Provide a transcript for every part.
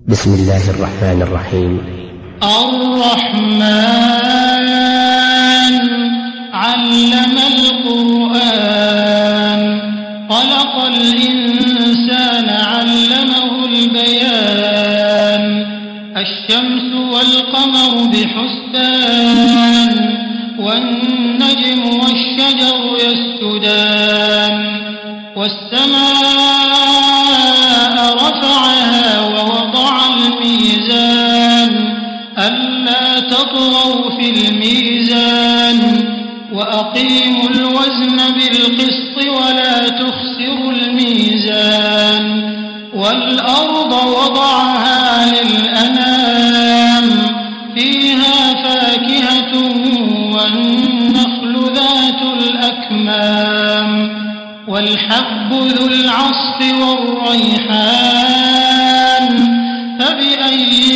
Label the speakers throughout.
Speaker 1: بسم الله الرحمن الرحيم.
Speaker 2: الرحمن علم القرآن خلق الإنسان علمه البيان الشمس والقمر بحسبان والنجم والشجر يسجدان والسماء رفعها ووضع الميزان ألا تطغوا في الميزان وأقيموا الوزن بالقسط ولا تخسروا الميزان والأرض وضعها للأنام فيها فاكهة والنخل ذات الأكمام والحب ذو العصف والريحان فبأي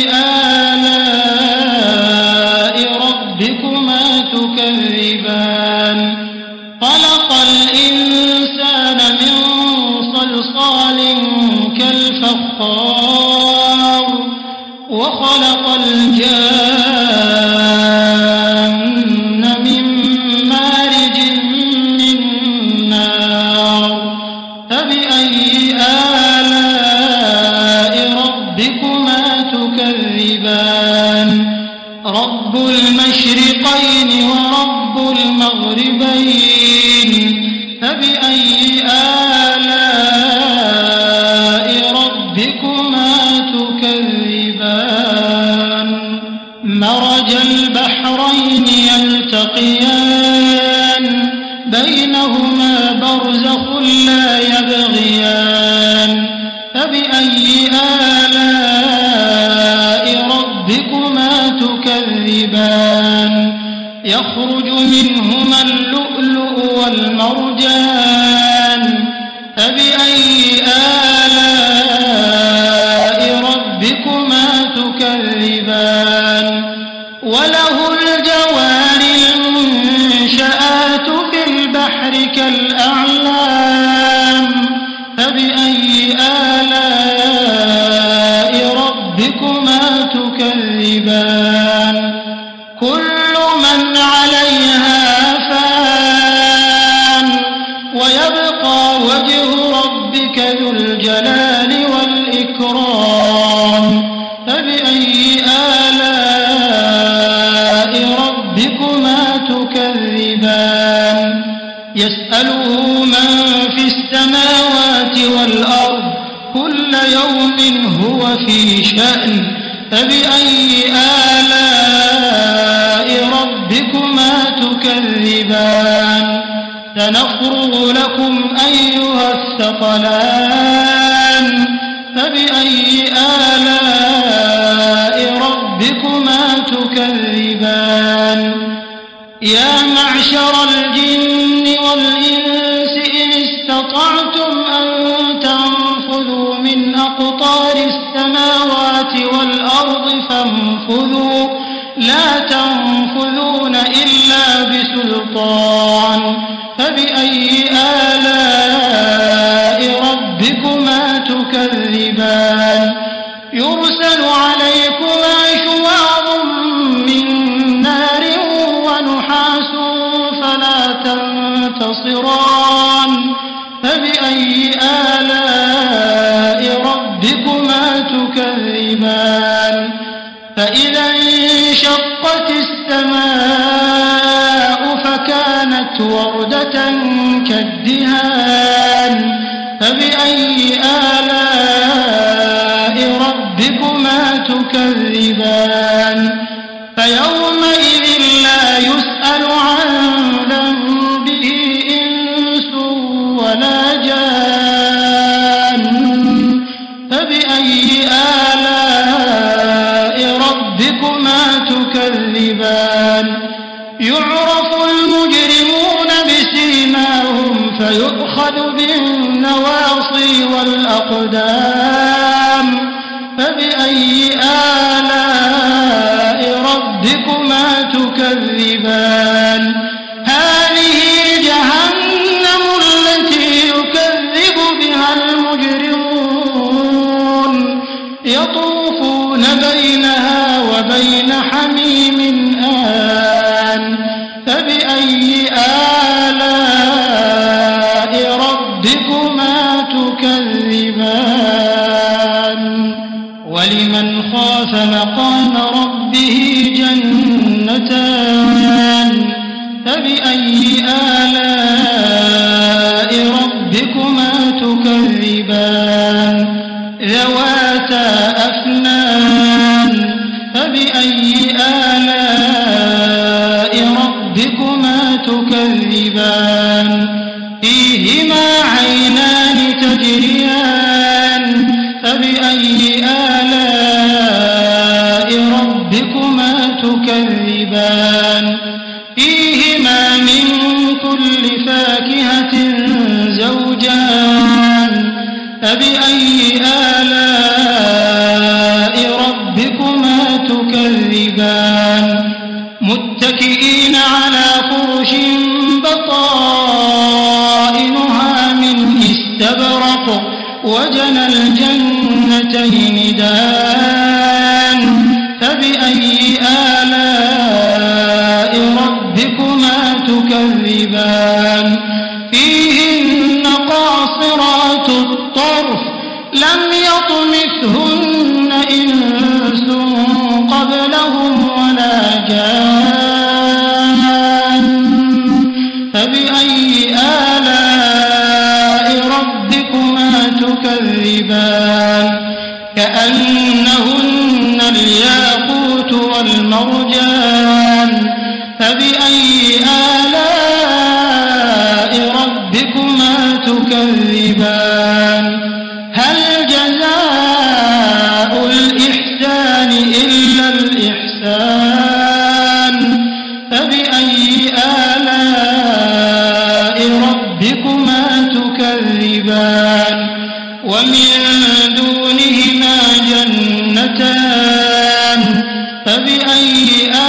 Speaker 2: آلاء ربكما تكذبان خلق الإنسان من صلصال كالفخار وخلق الجان من مارج من نار فبأي آلاء ربكما تكذبان رب المشرقين ورب المغربين فبأي آلاء ربكما تكذبان مرج البحرين يلتقيان بينهما برزخ لا يبغيان فبأي آلاء ربكما تكذبان يخرج منهما اللؤلؤ والمرجان فبأي آلاء ربكما تكذبان وله الجوار المنشآت في البحر كالأعلام فبأي آلاء ربكما تكذبان كل من عليها فان ويبقى وجه ربك ذو الجلال والإكرام فبأي آلاء ربكما تكذبان يسأله من في السماوات والأرض كل يوم هو في شأن فبأي آلاء ربكما تكذبان سنفرغ لكم أيها الثقلان فبأي آلاء ربكما تكذبان يا معشر الجن والإنس إن استطعتم أن تنفذوا من أقطار السماوات والأرض فانفذوا لا تنفذون إلا بسلطان فبأي آلاء ربكما تكذبان يرسل عليكما شواظ من نار ونحاس فلا تنتصران فبأي آلاء ربكما تكذبان فإذا انشقت السماء فكانت وردة كالدهان فبأي آلاء ربكما تكذبان فيومئذ لا يسأل عن ذنبه إنس ولا جان فبأي آلاء ربكما تكذبان يعرف المجرمون بسيماهم فيؤخذ بالنواصي والأقدام فبأي آلاء ربكما تكذبان هذه جهنم التي يكذب بها المجرمون يطوفون بينها وبين حميم آن فبأي آلاء ربكما تكذبان ولمن خاف مقام ربه جنتان فبأي آلاء ربكما تكذبان ذواتا أفنان فبأي آلاء ربكما تكذبان فيهما عينان تجريان فبأي آلاء ربكما تكذبان فيهما من كل فاكهة زوجان فبأي آلاء ربكما تكذبان متكئين على فرش بطائنها من استبرق وجنى الجنتين دان فبأي آلاء ربكما تكذبان فيهن قاصرات الطرف لم يطمثهن إنس قبلهم ولا جان فبأي آلاء ربكما تكذبان كأنهن الياقوت والمرجان فبأي آلاء ربكما تكذبان هل جزاء الإحسان إلا الإحسان فبأي آلاء ربكما تكذبان ومن دونهما جنتان فبأي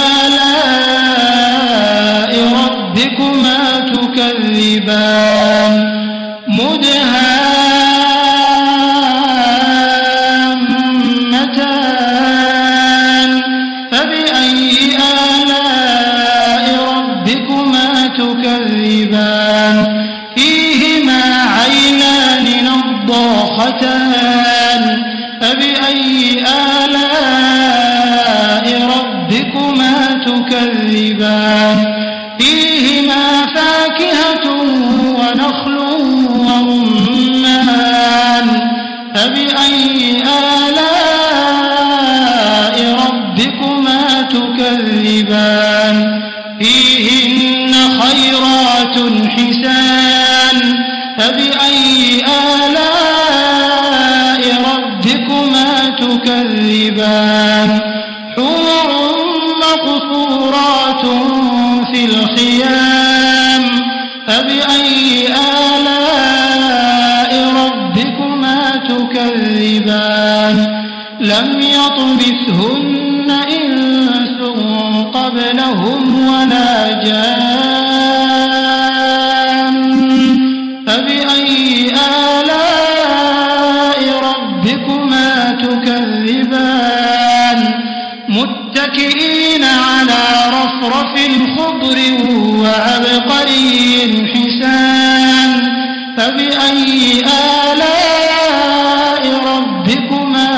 Speaker 2: آلاء ربكما تكذبان مدهامتان فبأي آلاء ربكما تكذبان فيهما عينان نضاختان فبأي آلاء ربكما تكذبان فيهما فاكهة ونخل ورمان فبأي آلاء ربكما تكذبان فيهن خيرات حسان فبأي آلاء ربكما تكذبان حور مقصورات في الخيام فبأي آلاء ربكما تكذبان لم يطمثهن إنس قبلهم ولا جان فبأي آلاء ربكما تكذبان متكئين على رفرف خضر وعبقري حسان فبأي آلاء ربكما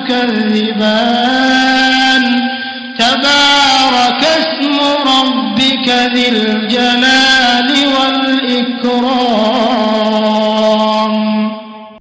Speaker 2: تكذبان تبارك اسم ربك ذي الجلال والإكرام